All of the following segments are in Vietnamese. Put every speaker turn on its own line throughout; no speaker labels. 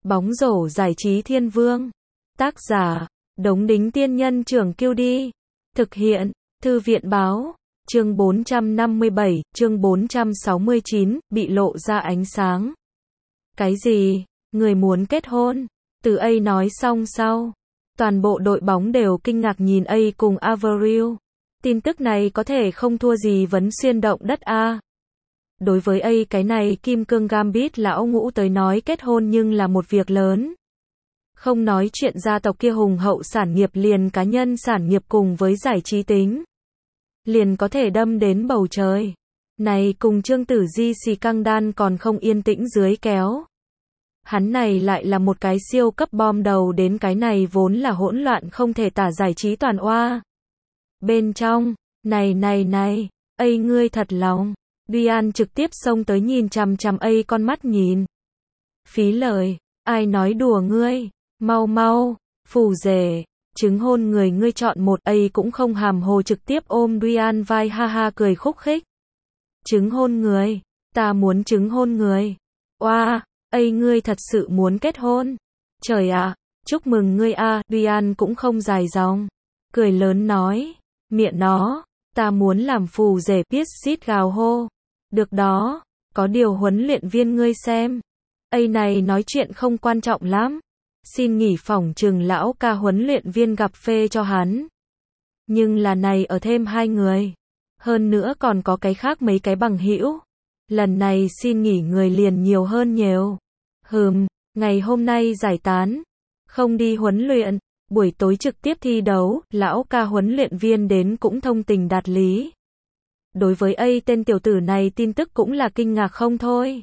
Bóng rổ giải trí thiên vương. Tác giả, Đống Đính Tiên Nhân Trưởng Kiêu Đi. Thực hiện, Thư viện Báo. Chương 457, chương 469, bị lộ ra ánh sáng. Cái gì? Người muốn kết hôn? Từ A nói xong sau. Toàn bộ đội bóng đều kinh ngạc nhìn A cùng Avril. Tin tức này có thể không thua gì vấn xuyên động đất A. Đối với A cái này kim cương Gambit lão ngũ tới nói kết hôn nhưng là một việc lớn. Không nói chuyện gia tộc kia hùng hậu sản nghiệp liền cá nhân sản nghiệp cùng với giải trí tính. Liền có thể đâm đến bầu trời. Này cùng Trương Tử Di xì căng đan còn không yên tĩnh dưới kéo. Hắn này lại là một cái siêu cấp bom đầu đến cái này vốn là hỗn loạn không thể tả giải trí toàn oa. Bên trong, này, A ngươi thật lòng. Dian trực tiếp xông tới nhìn chằm chằm A con mắt nhìn. Phí lời, ai nói đùa ngươi, mau, phù rể, chứng hôn người ngươi chọn một. A cũng không hàm hồ trực tiếp ôm Dian vai ha ha cười khúc khích. Chứng hôn người, ta muốn chứng hôn người. Oa, A ngươi thật sự muốn kết hôn. Trời ạ, chúc mừng ngươi a. Dian cũng không dài dòng. Cười lớn nói, miệng nó, ta muốn làm phù rể. Biết xít gào hô. Được đó, có điều huấn luyện viên ngươi xem. A này nói chuyện không quan trọng lắm. Xin nghỉ phỏng chừng lão ca huấn luyện viên gặp phê cho hắn. Nhưng là này ở thêm hai người. Hơn nữa còn có cái khác mấy cái bằng hữu. Lần này xin nghỉ người liền nhiều hơn nhiều. Ngày hôm nay giải tán. Không đi huấn luyện. Buổi tối trực tiếp thi đấu. Lão ca huấn luyện viên đến cũng thông tình đạt lý. Đối với A tên tiểu tử này tin tức cũng là kinh ngạc không thôi.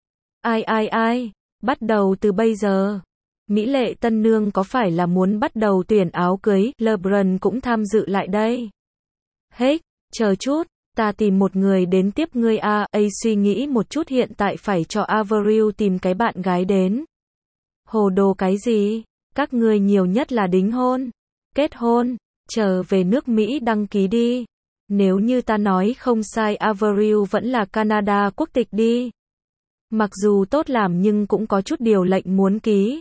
Ai, bắt đầu từ bây giờ. Mỹ lệ tân nương có phải là muốn bắt đầu tuyển áo cưới, LeBron cũng tham dự lại đây. Hết, chờ chút, ta tìm một người đến tiếp ngươi a. A suy nghĩ một chút hiện tại phải cho Avril tìm cái bạn gái đến. Hồ đồ cái gì, các ngươi nhiều nhất là đính hôn, kết hôn, trở về nước Mỹ đăng ký đi. Nếu như ta nói không sai Avril vẫn là Canada quốc tịch đi. Mặc dù tốt làm nhưng cũng có chút điều lệnh muốn ký.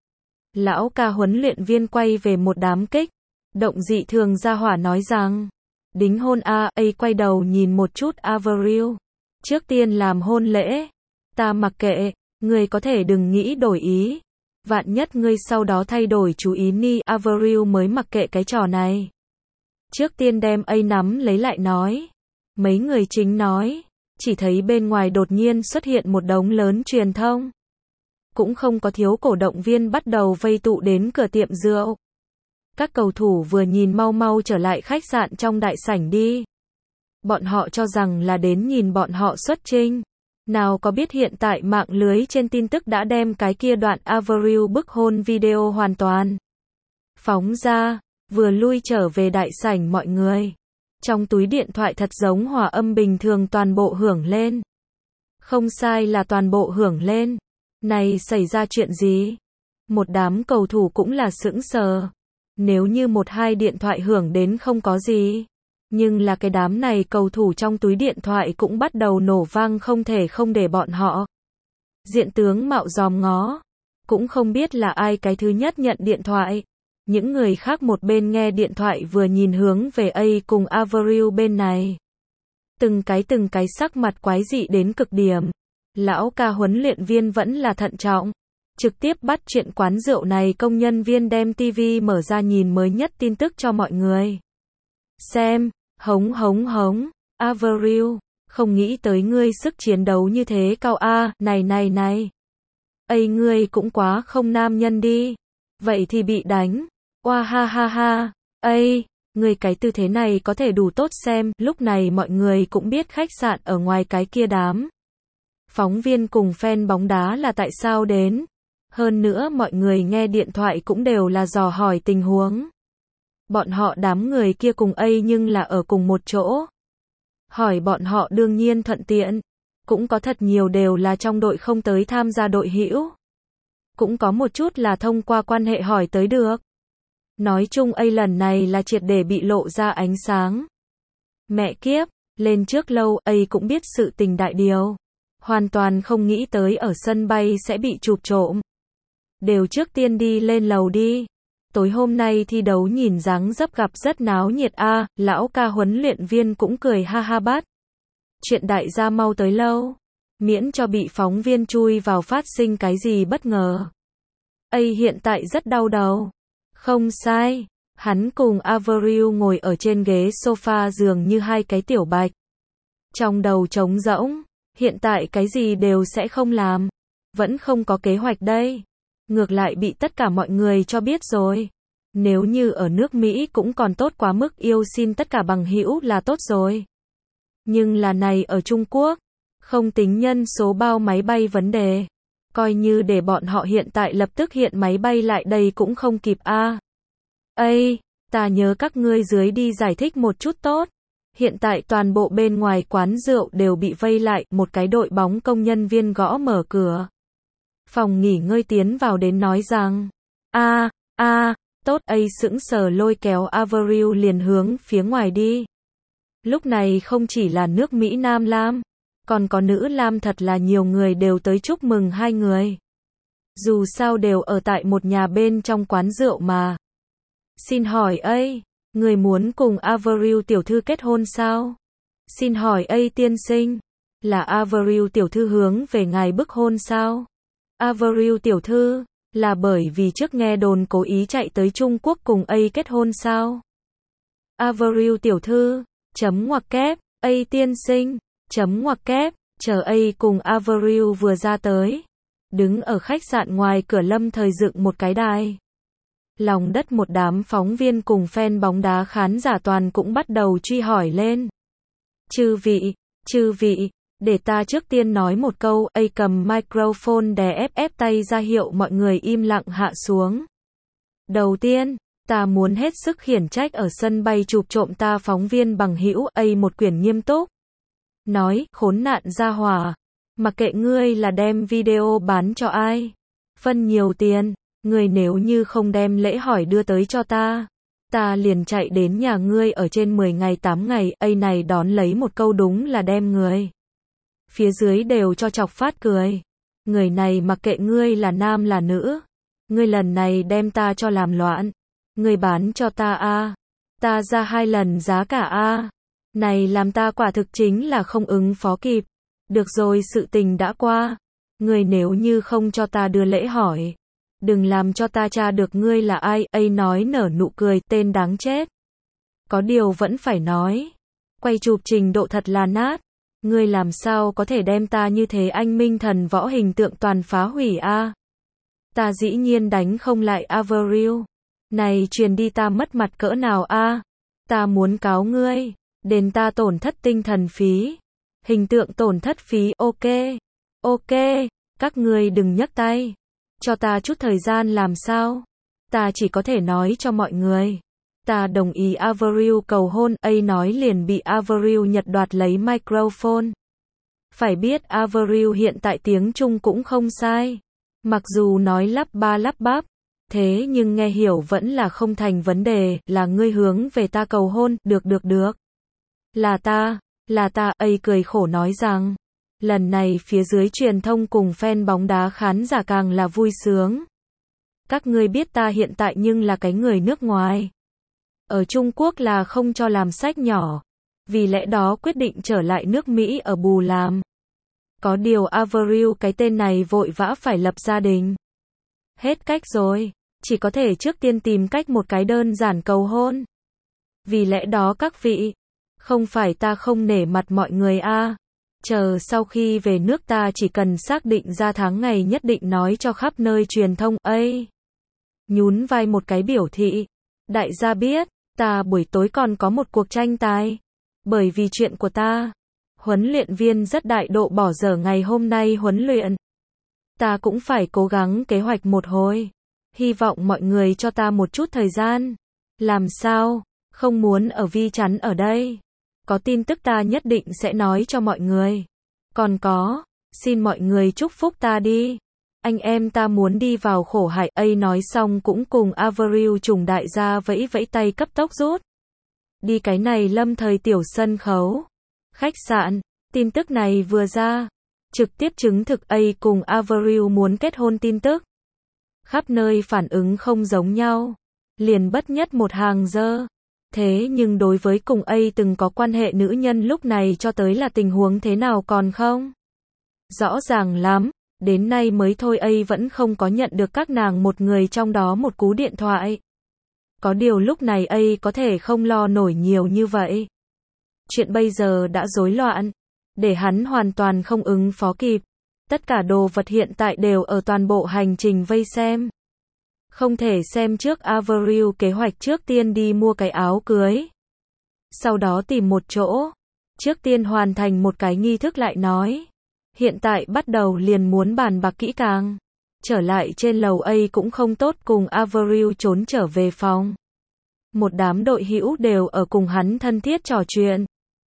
Lão ca huấn luyện viên quay về một đám kích động dị thường ra hỏa nói rằng, đính hôn a. A quay đầu nhìn một chút Avril. Trước tiên làm hôn lễ. Ta mặc kệ, ngươi có thể đừng nghĩ đổi ý. Vạn nhất ngươi sau đó thay đổi chú ý ni. Avril mới mặc kệ cái trò này. Trước tiên đem A nắm lấy lại nói. Mấy người chính nói. Chỉ thấy bên ngoài đột nhiên xuất hiện một đống lớn truyền thông. Cũng không có thiếu cổ động viên bắt đầu vây tụ đến cửa tiệm rượu. Các cầu thủ vừa nhìn mau trở lại khách sạn trong đại sảnh đi. Bọn họ cho rằng là đến nhìn bọn họ xuất trình. Nào có biết hiện tại mạng lưới trên tin tức đã đem cái kia đoạn Avril bức hôn video hoàn toàn phóng ra. Vừa lui trở về đại sảnh mọi người. Trong túi điện thoại thật giống hòa âm bình thường toàn bộ hưởng lên. Không sai là toàn bộ hưởng lên. Này xảy ra chuyện gì? Một đám cầu thủ cũng là sững sờ. Nếu như một hai điện thoại hưởng đến không có gì. Nhưng là cái đám này cầu thủ trong túi điện thoại cũng bắt đầu nổ vang không thể không để bọn họ. Diện tướng mạo dòm ngó. Cũng không biết là ai cái thứ nhất nhận điện thoại. Những người khác một bên nghe điện thoại vừa nhìn hướng về A cùng Avril bên này. Từng cái sắc mặt quái dị đến cực điểm. Lão ca huấn luyện viên vẫn là thận trọng. Trực tiếp bắt chuyện quán rượu này công nhân viên đem TV mở ra nhìn mới nhất tin tức cho mọi người. Xem, hống, Avril, không nghĩ tới ngươi sức chiến đấu như thế cao a. Này. A ngươi cũng quá không nam nhân đi. Vậy thì bị đánh. Oa ha. A, ngươi cái tư thế này có thể đủ tốt xem. Lúc này mọi người cũng biết khách sạn ở ngoài cái kia đám phóng viên cùng fan bóng đá là tại sao đến. Hơn nữa mọi người nghe điện thoại cũng đều là dò hỏi tình huống. Bọn họ đám người kia cùng A nhưng là ở cùng một chỗ. Hỏi bọn họ đương nhiên thuận tiện. Cũng có thật nhiều đều là trong đội không tới tham gia đội hữu. Cũng có một chút là thông qua quan hệ hỏi tới được. Nói chung A lần này là triệt để bị lộ ra ánh sáng. Mẹ kiếp, lên trước lâu A cũng biết sự tình đại điều. Hoàn toàn không nghĩ tới ở sân bay sẽ bị chụp trộm. đều trước tiên đi lên lầu đi. Tối hôm nay thi đấu nhìn dáng dấp gặp rất náo nhiệt a, lão ca huấn luyện viên cũng cười ha ha bắt. Chuyện đại gia mau tới lâu, miễn cho bị phóng viên chui vào phát sinh cái gì bất ngờ. Hiện tại rất đau đầu. Không sai, hắn cùng Avril ngồi ở trên ghế sofa dường như hai cái tiểu bạch. Trong đầu trống rỗng, hiện tại cái gì đều sẽ không làm. Vẫn không có kế hoạch đây. Ngược lại bị tất cả mọi người cho biết rồi. Nếu như ở nước Mỹ cũng còn tốt quá mức yêu xin tất cả bằng hữu là tốt rồi. Nhưng là này ở Trung Quốc, không tính nhân số bao máy bay vấn đề. Coi như để bọn họ hiện tại lập tức hiện máy bay lại đây cũng không kịp a. Ta nhớ các ngươi dưới đi giải thích một chút tốt. Hiện tại toàn bộ bên ngoài quán rượu đều bị vây lại, một cái đội bóng công nhân viên gõ mở cửa. Phòng nghỉ ngơi tiến vào đến nói rằng, tốt, sững sờ lôi kéo Avril liền hướng phía ngoài đi. Lúc này không chỉ là nước Mỹ Nam Lam, còn có nữ Lam thật là nhiều người đều tới chúc mừng hai người. Dù sao đều ở tại một nhà bên trong quán rượu mà. Xin hỏi người muốn cùng Avril tiểu thư kết hôn sao? Xin hỏi tiên sinh, là Avril tiểu thư hướng về ngài bức hôn sao? Avril tiểu thư, là bởi vì trước nghe đồn cố ý chạy tới Trung Quốc cùng kết hôn sao? Avril tiểu thư, chấm ngoặc kép, tiên sinh, chấm ngoặc kép, chờ cùng Avril vừa ra tới. Đứng ở khách sạn ngoài cửa lâm thời dựng một cái đài. Lòng đất một đám phóng viên cùng fan bóng đá khán giả toàn cũng bắt đầu truy hỏi lên. Chư vị, để ta trước tiên nói một câu, cầm microphone đè ép tay ra hiệu mọi người im lặng hạ xuống. Đầu tiên, ta muốn hết sức khiển trách ở sân bay chụp trộm ta phóng viên bằng hữu một quyển nghiêm túc. Nói, khốn nạn gia hỏa, mặc kệ ngươi là đem video bán cho ai, phân nhiều tiền, ngươi nếu như không đem lễ hỏi đưa tới cho ta liền chạy đến nhà ngươi ở trên 10 ngày 8 ngày, này đón lấy một câu đúng là đem người. Phía dưới đều cho chọc phát cười. Người này mặc kệ ngươi là nam là nữ, ngươi lần này đem ta cho làm loạn, ngươi bán cho ta ta ra 2 lần giá cả này làm ta quả thực chính là không ứng phó kịp. Được rồi, sự tình đã qua, ngươi nếu như không cho ta đưa lễ hỏi, đừng làm cho ta tra được ngươi là ai. Nói nở nụ cười, tên đáng chết. Có điều vẫn phải nói, quay chụp trình độ thật là nát. Ngươi làm sao có thể đem ta như thế anh minh thần võ hình tượng toàn phá hủy Ta dĩ nhiên đánh không lại Avril. Này truyền đi ta mất mặt cỡ nào ta muốn cáo ngươi, đền ta tổn thất tinh thần phí, hình tượng tổn thất phí. Ok, các ngươi đừng nhấc tay, cho ta chút thời gian làm sao. Ta chỉ có thể nói cho mọi người, ta đồng ý Avril cầu hôn. Nói liền bị Avril nhặt đoạt lấy microphone. Phải biết Avril hiện tại tiếng Trung cũng không sai, mặc dù nói lắp ba lắp bắp, thế nhưng nghe hiểu vẫn là không thành vấn đề. Là ngươi hướng về ta cầu hôn, được. Là ta, cười khổ nói rằng, lần này phía dưới truyền thông cùng fan bóng đá khán giả càng là vui sướng. Các ngươi biết ta hiện tại nhưng là cái người nước ngoài. Ở Trung Quốc là không cho làm sách nhỏ, vì lẽ đó quyết định trở lại nước Mỹ ở bù làm. Có điều Avril cái tên này vội vã phải lập gia đình. Hết cách rồi, chỉ có thể trước tiên tìm cách một cái đơn giản cầu hôn. Vì lẽ đó các vị, không phải ta không nể mặt mọi người chờ sau khi về nước ta chỉ cần xác định ra tháng ngày nhất định nói cho khắp nơi truyền thông. Nhún vai một cái biểu thị, đại gia biết, ta buổi tối còn có một cuộc tranh tài. Bởi vì chuyện của ta, huấn luyện viên rất đại độ bỏ dở ngày hôm nay huấn luyện. Ta cũng phải cố gắng kế hoạch một hồi. Hy vọng mọi người cho ta một chút thời gian. Làm sao, không muốn ở vi chắn ở đây. Có tin tức ta nhất định sẽ nói cho mọi người. Còn có, xin mọi người chúc phúc ta đi. Anh em ta muốn đi vào khổ hải. Nói xong cũng cùng Avril trùng đại gia vẫy vẫy tay cấp tốc rút đi cái này lâm thời tiểu sân khấu. Khách sạn, tin tức này vừa ra, trực tiếp chứng thực cùng Avril muốn kết hôn tin tức. khắp nơi phản ứng không giống nhau, liền bất nhất một hàng dơ. Thế nhưng đối với cùng A từng có quan hệ nữ nhân lúc này cho tới là tình huống thế nào còn không? Rõ ràng lắm, đến nay mới thôi A vẫn không có nhận được các nàng một người trong đó một cú điện thoại. Có điều lúc này A có thể không lo nổi nhiều như vậy. Chuyện bây giờ đã rối loạn, để hắn hoàn toàn không ứng phó kịp. Tất cả đồ vật hiện tại đều ở toàn bộ hành trình vây xem. Không thể xem trước Avril kế hoạch trước tiên đi mua cái áo cưới. Sau đó tìm một chỗ. Trước tiên hoàn thành một cái nghi thức lại nói. Hiện tại bắt đầu liền muốn bàn bạc kỹ càng. Trở lại trên lầu A cũng không tốt cùng Avril trốn trở về phòng. Một đám đội hữu đều ở cùng hắn thân thiết trò chuyện.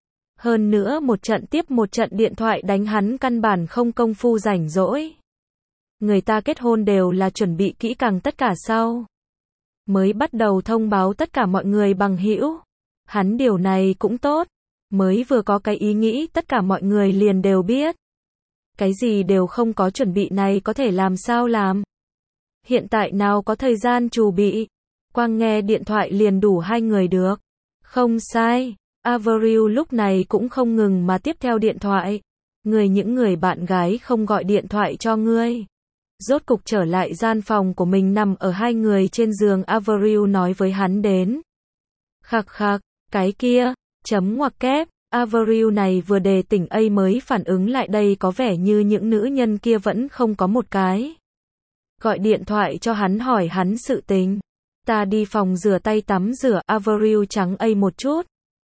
Hơn nữa một trận tiếp một trận điện thoại đánh hắn căn bản không công phu rảnh rỗi. Người ta kết hôn đều là chuẩn bị kỹ càng tất cả sau. Mới bắt đầu thông báo tất cả mọi người bằng hữu. Hắn điều này cũng tốt. Mới vừa có cái ý nghĩ tất cả mọi người liền đều biết. Cái gì đều không có chuẩn bị này có thể làm sao làm. Hiện tại nào có thời gian chuẩn bị. Quang nghe điện thoại liền đủ hai người được. Không sai. Avril lúc này cũng không ngừng mà tiếp theo điện thoại. Những người bạn gái không gọi điện thoại cho ngươi. Rốt cục trở lại gian phòng của mình nằm ở hai người trên giường Avril nói với hắn đến. Khạc khạc, cái kia, chấm ngoặc kép, Avril này vừa đề tỉnh A mới phản ứng lại đây có vẻ như những nữ nhân kia vẫn không có một cái. Gọi điện thoại cho hắn hỏi hắn sự tình. Ta đi phòng rửa tay tắm rửa Avril trắng A một chút.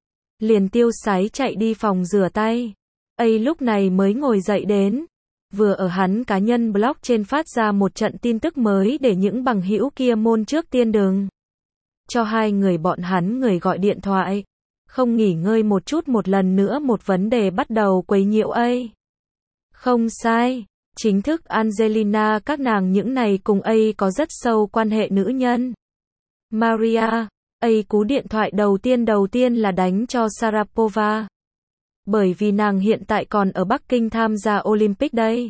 Liền tiêu sái chạy đi phòng rửa tay. A lúc này mới ngồi dậy đến. Vừa ở hắn cá nhân blog trên phát ra một trận tin tức mới để những bằng hữu kia môn trước tiên đừng. Cho hai người bọn hắn người gọi điện thoại. Không nghỉ ngơi một chút một lần nữa một vấn đề bắt đầu quấy nhiễu A. Không sai. Chính thức Angelina các nàng những này cùng A có rất sâu quan hệ nữ nhân. Maria. A cú điện thoại đầu tiên là đánh cho Sharapova. Bởi vì nàng hiện tại còn ở Bắc Kinh tham gia Olympic đây.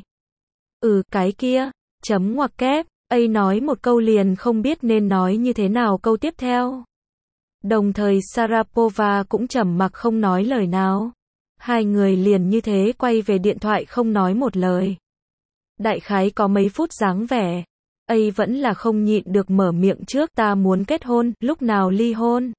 Cái kia, chấm ngoặc kép, A nói một câu liền không biết nên nói như thế nào câu tiếp theo. Đồng thời Sharapova cũng trầm mặc không nói lời nào. Hai người liền như thế quay về điện thoại không nói một lời. Đại khái có mấy phút dáng vẻ. A vẫn là không nhịn được mở miệng trước ta muốn kết hôn, lúc nào ly hôn.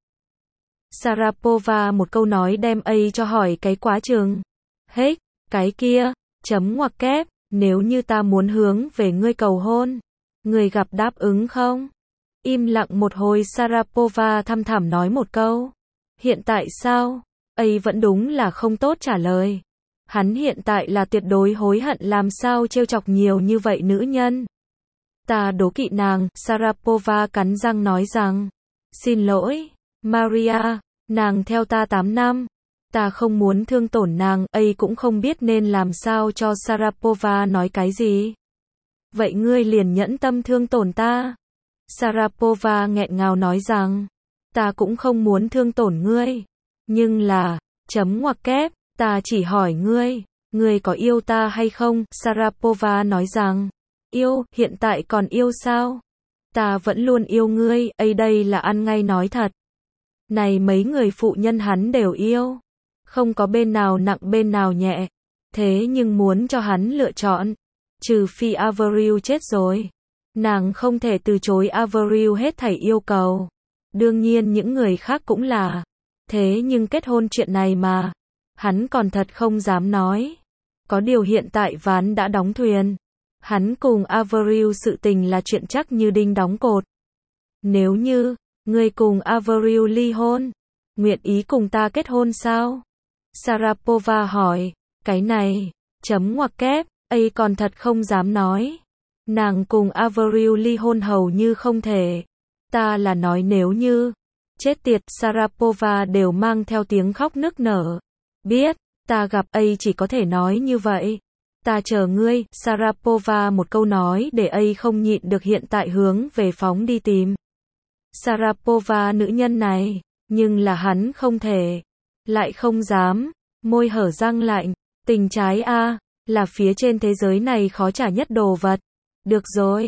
Sharapova một câu nói đem A cho hỏi cái quá chừng. Hết, cái kia, chấm ngoặc kép, nếu như ta muốn hướng về ngươi cầu hôn, ngươi gặp đáp ứng không? Im lặng một hồi Sharapova thăm thẳm nói một câu. Hiện tại sao? A vẫn đúng là không tốt trả lời. Hắn hiện tại là tuyệt đối hối hận làm sao trêu chọc nhiều như vậy nữ nhân. Ta đố kỵ nàng, Sharapova cắn răng nói rằng. Xin lỗi, Maria, nàng theo ta 8 năm. Ta không muốn thương tổn nàng, A cũng không biết nên làm sao cho Sharapova nói cái gì. Vậy ngươi liền nhẫn tâm thương tổn ta. Sharapova nghẹn ngào nói rằng. Ta cũng không muốn thương tổn ngươi. Nhưng là, chấm ngoặc kép, ta chỉ hỏi ngươi có yêu ta hay không? Sharapova nói rằng. Yêu, hiện tại còn yêu sao? Ta vẫn luôn yêu ngươi, A đây là ăn ngay nói thật. Này mấy người phụ nhân hắn đều yêu. Không có bên nào nặng bên nào nhẹ. Thế nhưng muốn cho hắn lựa chọn. Trừ phi Avril chết rồi. Nàng không thể từ chối Avril hết thảy yêu cầu. Đương nhiên những người khác cũng là. Thế nhưng kết hôn chuyện này mà. Hắn còn thật không dám nói. Có điều hiện tại ván đã đóng thuyền. Hắn cùng Avril sự tình là chuyện chắc như đinh đóng cột. Nếu như, ngươi cùng Avril ly hôn, nguyện ý cùng ta kết hôn sao? Sharapova hỏi, cái này, chấm ngoặc kép, A còn thật không dám nói. Nàng cùng Avril ly hôn hầu như không thể. Ta là nói nếu như, chết tiệt Sharapova đều mang theo tiếng khóc nức nở. Biết, ta gặp A chỉ có thể nói như vậy. Ta chờ ngươi, Sharapova một câu nói để A không nhịn được hiện tại hướng về phóng đi tìm. Sharapova nữ nhân này, nhưng là hắn không thể, lại không dám, môi hở răng lạnh, tình trái a, là phía trên thế giới này khó trả nhất đồ vật. Được rồi,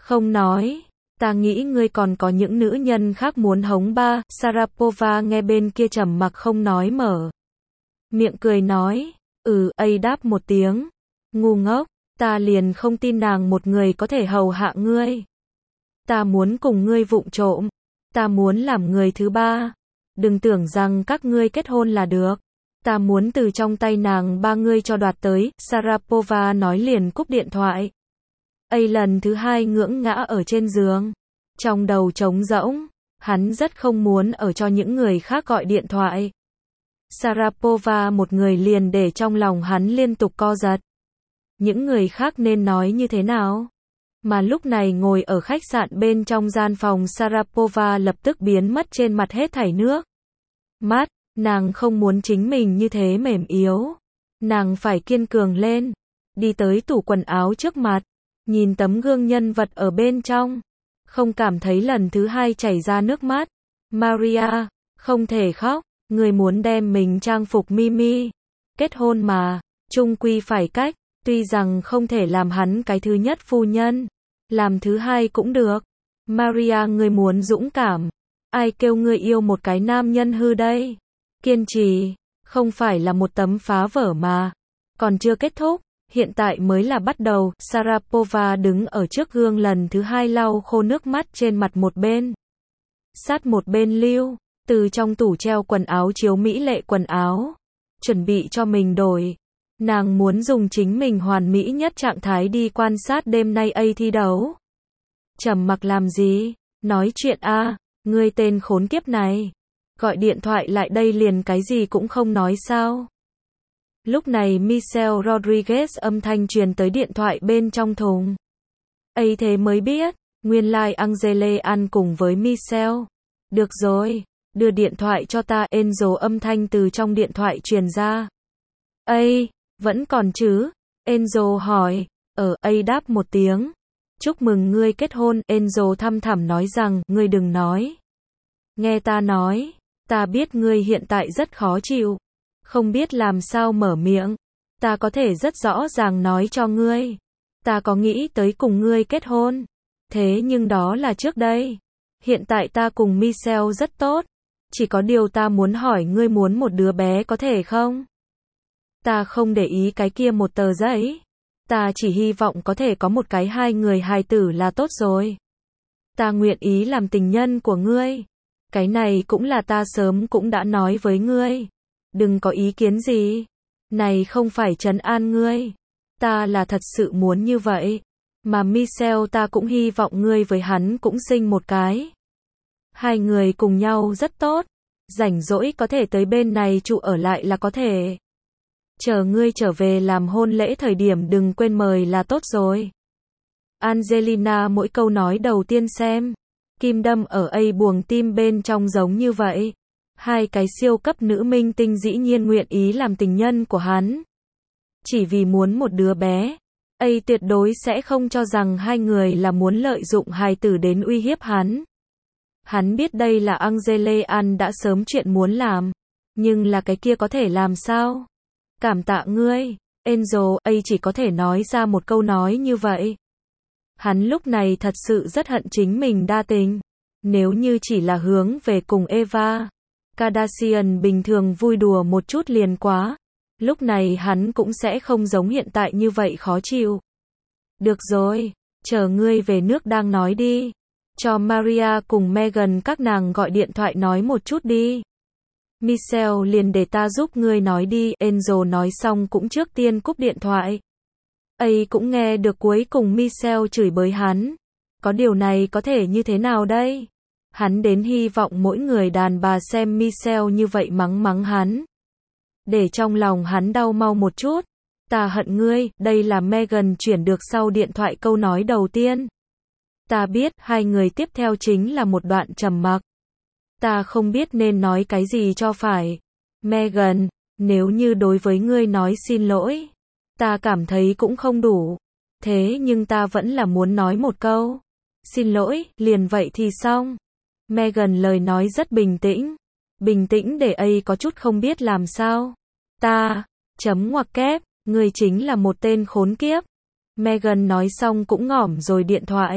Không nói. Ta nghĩ ngươi còn có những nữ nhân khác muốn hống ba. Sharapova nghe bên kia trầm mặc không nói mở miệng cười nói. A đáp một tiếng. Ngu ngốc, ta liền không tin nàng một người có thể hầu hạ ngươi. Ta muốn cùng ngươi vụng trộm. Ta muốn làm người thứ ba. Đừng tưởng rằng các ngươi kết hôn là được. Ta muốn từ trong tay nàng ba ngươi cho đoạt tới. Sharapova nói liền cúp điện thoại. Lần thứ hai ngưỡng ngã ở trên giường. Trong đầu trống rỗng. Hắn rất không muốn ở cho những người khác gọi điện thoại. Sharapova một người liền để trong lòng hắn liên tục co giật. Những người khác nên nói như thế nào? Mà lúc này ngồi ở khách sạn bên trong gian phòng Sharapova lập tức biến mất trên mặt hết thảy nước mắt. Nàng không muốn chính mình như thế mềm yếu. Nàng phải kiên cường lên. Đi tới tủ quần áo trước mặt. Nhìn tấm gương nhân vật ở bên trong. Không cảm thấy lần thứ hai chảy ra nước mắt. Maria, không thể khóc. Người muốn đem mình trang phục Mimi. Kết hôn mà. Chung quy phải cách. Tuy rằng không thể làm hắn cái thứ nhất phu nhân. Làm thứ hai cũng được. Maria, người muốn dũng cảm. Ai kêu ngươi yêu một cái nam nhân hư đây? Kiên trì. Không phải là một tấm phá vở mà. Còn chưa kết thúc. Hiện tại mới là bắt đầu. Sharapova đứng ở trước gương lần thứ hai lau khô nước mắt trên mặt một bên. Sát một bên lưu. Từ trong tủ treo quần áo chiếu mỹ lệ quần áo. Chuẩn bị cho mình đổi. Nàng muốn dùng chính mình hoàn mỹ nhất trạng thái đi quan sát đêm nay thi đấu. Trầm mặc làm gì? Nói chuyện a, ngươi tên khốn kiếp này. Gọi điện thoại lại đây liền cái gì cũng không nói sao? Lúc này Michelle Rodriguez âm thanh truyền tới điện thoại bên trong thùng. Thế mới biết, nguyên lai Angele ăn cùng với Michelle. Được rồi, đưa điện thoại cho ta. Enzo âm thanh từ trong điện thoại truyền ra. Vẫn còn chứ? Enzo hỏi. A đáp một tiếng. Chúc mừng ngươi kết hôn. Enzo thăm thẳm nói rằng, ngươi đừng nói. Nghe ta nói. Ta biết ngươi hiện tại rất khó chịu. Không biết làm sao mở miệng. Ta có thể rất rõ ràng nói cho ngươi. Ta có nghĩ tới cùng ngươi kết hôn. Thế nhưng đó là trước đây. Hiện tại ta cùng Michelle rất tốt. Chỉ có điều ta muốn hỏi ngươi muốn một đứa bé có thể không? Ta không để ý cái kia một tờ giấy. Ta chỉ hy vọng có thể có một cái hai người hài tử là tốt rồi. Ta nguyện ý làm tình nhân của ngươi. Cái này cũng là ta sớm cũng đã nói với ngươi. Đừng có ý kiến gì. Này không phải trấn an ngươi. Ta là thật sự muốn như vậy. Mà Michelle ta cũng hy vọng ngươi với hắn cũng sinh một cái. Hai người cùng nhau rất tốt. Rảnh rỗi có thể tới bên này trụ ở lại là có thể. Chờ ngươi trở về làm hôn lễ thời điểm đừng quên mời là tốt rồi. Angelina mỗi câu nói đầu tiên xem. Kim đâm ở buồng tim bên trong giống như vậy. Hai cái siêu cấp nữ minh tinh dĩ nhiên nguyện ý làm tình nhân của hắn. Chỉ vì muốn một đứa bé. Tuyệt đối sẽ không cho rằng hai người là muốn lợi dụng hài tử đến uy hiếp hắn. Hắn biết đây là Angele An đã sớm chuyện muốn làm. Nhưng là cái kia có thể làm sao? Cảm tạ ngươi. Enzo, chỉ có thể nói ra một câu nói như vậy. Hắn lúc này thật sự rất hận chính mình đa tình. Nếu như chỉ là hướng về cùng Eva Kardashian bình thường vui đùa một chút liền quá. Lúc này hắn cũng sẽ không giống hiện tại như vậy khó chịu. Được rồi, chờ ngươi về nước đang nói đi. Cho Maria cùng Meghan các nàng gọi điện thoại nói một chút đi. Michelle liền để ta giúp ngươi nói đi. Enzo nói xong cũng trước tiên cúp điện thoại. Cũng nghe được cuối cùng Michelle chửi bới hắn. Có điều này có thể như thế nào đây? Hắn đến hy vọng mỗi người đàn bà xem Michelle như vậy mắng hắn. Để trong lòng hắn đau mau một chút. Ta hận ngươi, đây là Meghan chuyển được sau điện thoại câu nói đầu tiên. Ta biết, hai người tiếp theo chính là một đoạn trầm mặc. Ta không biết nên nói cái gì cho phải. Meghan, nếu như đối với ngươi nói xin lỗi, ta cảm thấy cũng không đủ. Thế nhưng ta vẫn là muốn nói một câu. Xin lỗi, liền vậy thì xong. Meghan lời nói rất bình tĩnh. Bình tĩnh để có chút không biết làm sao. Ta, chấm ngoặc kép, ngươi chính là một tên khốn kiếp. Meghan nói xong cũng ngỏm rồi điện thoại.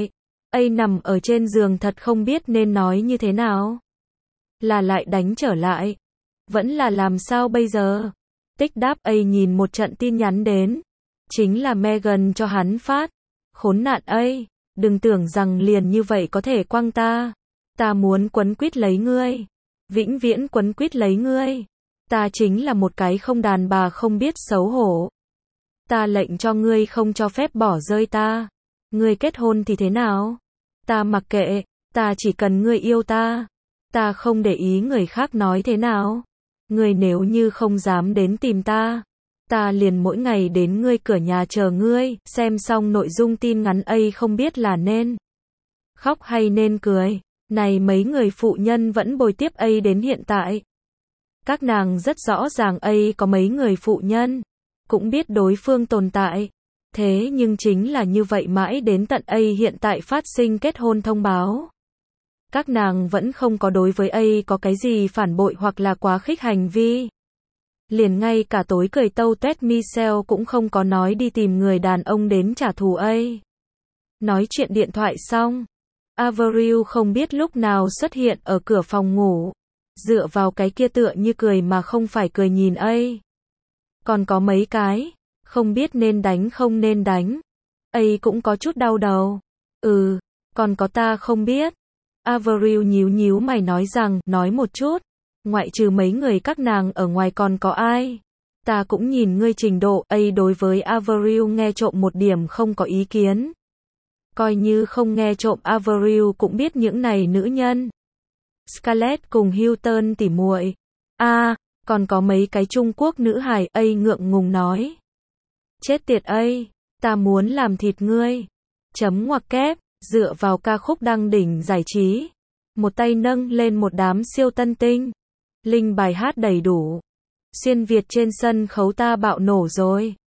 A nằm ở trên giường thật không biết nên nói như thế nào. Là lại đánh trở lại. Vẫn là làm sao bây giờ? Tích đáp A nhìn một trận tin nhắn đến. Chính là Megan cho hắn phát. Khốn nạn A, đừng tưởng rằng liền như vậy có thể quăng ta. Ta muốn quấn quýt lấy ngươi. Vĩnh viễn quấn quýt lấy ngươi. Ta chính là một cái không đàn bà không biết xấu hổ. Ta lệnh cho ngươi không cho phép bỏ rơi ta. Ngươi kết hôn thì thế nào? Ta mặc kệ, ta chỉ cần ngươi yêu ta. Ta không để ý người khác nói thế nào. Ngươi nếu như không dám đến tìm ta, ta liền mỗi ngày đến ngươi cửa nhà chờ ngươi. Xem xong nội dung tin nhắn A không biết là nên khóc hay nên cười. Này mấy người phụ nhân vẫn bồi tiếp A đến hiện tại. Các nàng rất rõ ràng A có mấy người phụ nhân, cũng biết đối phương tồn tại. Thế nhưng chính là như vậy mãi đến tận A hiện tại phát sinh kết hôn thông báo. Các nàng vẫn không có đối với A có cái gì phản bội hoặc là quá khích hành vi. Liền ngay cả tối cười tâu tuét Michelle cũng không có nói đi tìm người đàn ông đến trả thù A. Nói chuyện điện thoại xong, Avril không biết lúc nào xuất hiện ở cửa phòng ngủ. Dựa vào cái kia tựa như cười mà không phải cười nhìn A. Còn có mấy cái, không biết nên đánh không nên đánh. A cũng có chút đau đầu. Còn có ta không biết. Avril nhíu nhíu mày nói rằng, nói một chút. Ngoại trừ mấy người các nàng ở ngoài còn có ai? Ta cũng nhìn ngươi trình độ. A đối với Avril nghe trộm một điểm không có ý kiến. Coi như không nghe trộm Avril cũng biết những này nữ nhân. Scarlett cùng Hilton tỉ muội. Còn có mấy cái Trung Quốc nữ hài. A ngượng ngùng nói. Chết tiệt A, ta muốn làm thịt ngươi. Chấm ngoặc kép, dựa vào ca khúc đăng đỉnh giải trí. Một tay nâng lên một đám siêu tân tinh. Linh bài hát đầy đủ. Xuyên Việt trên sân khấu ta bạo nổ rồi.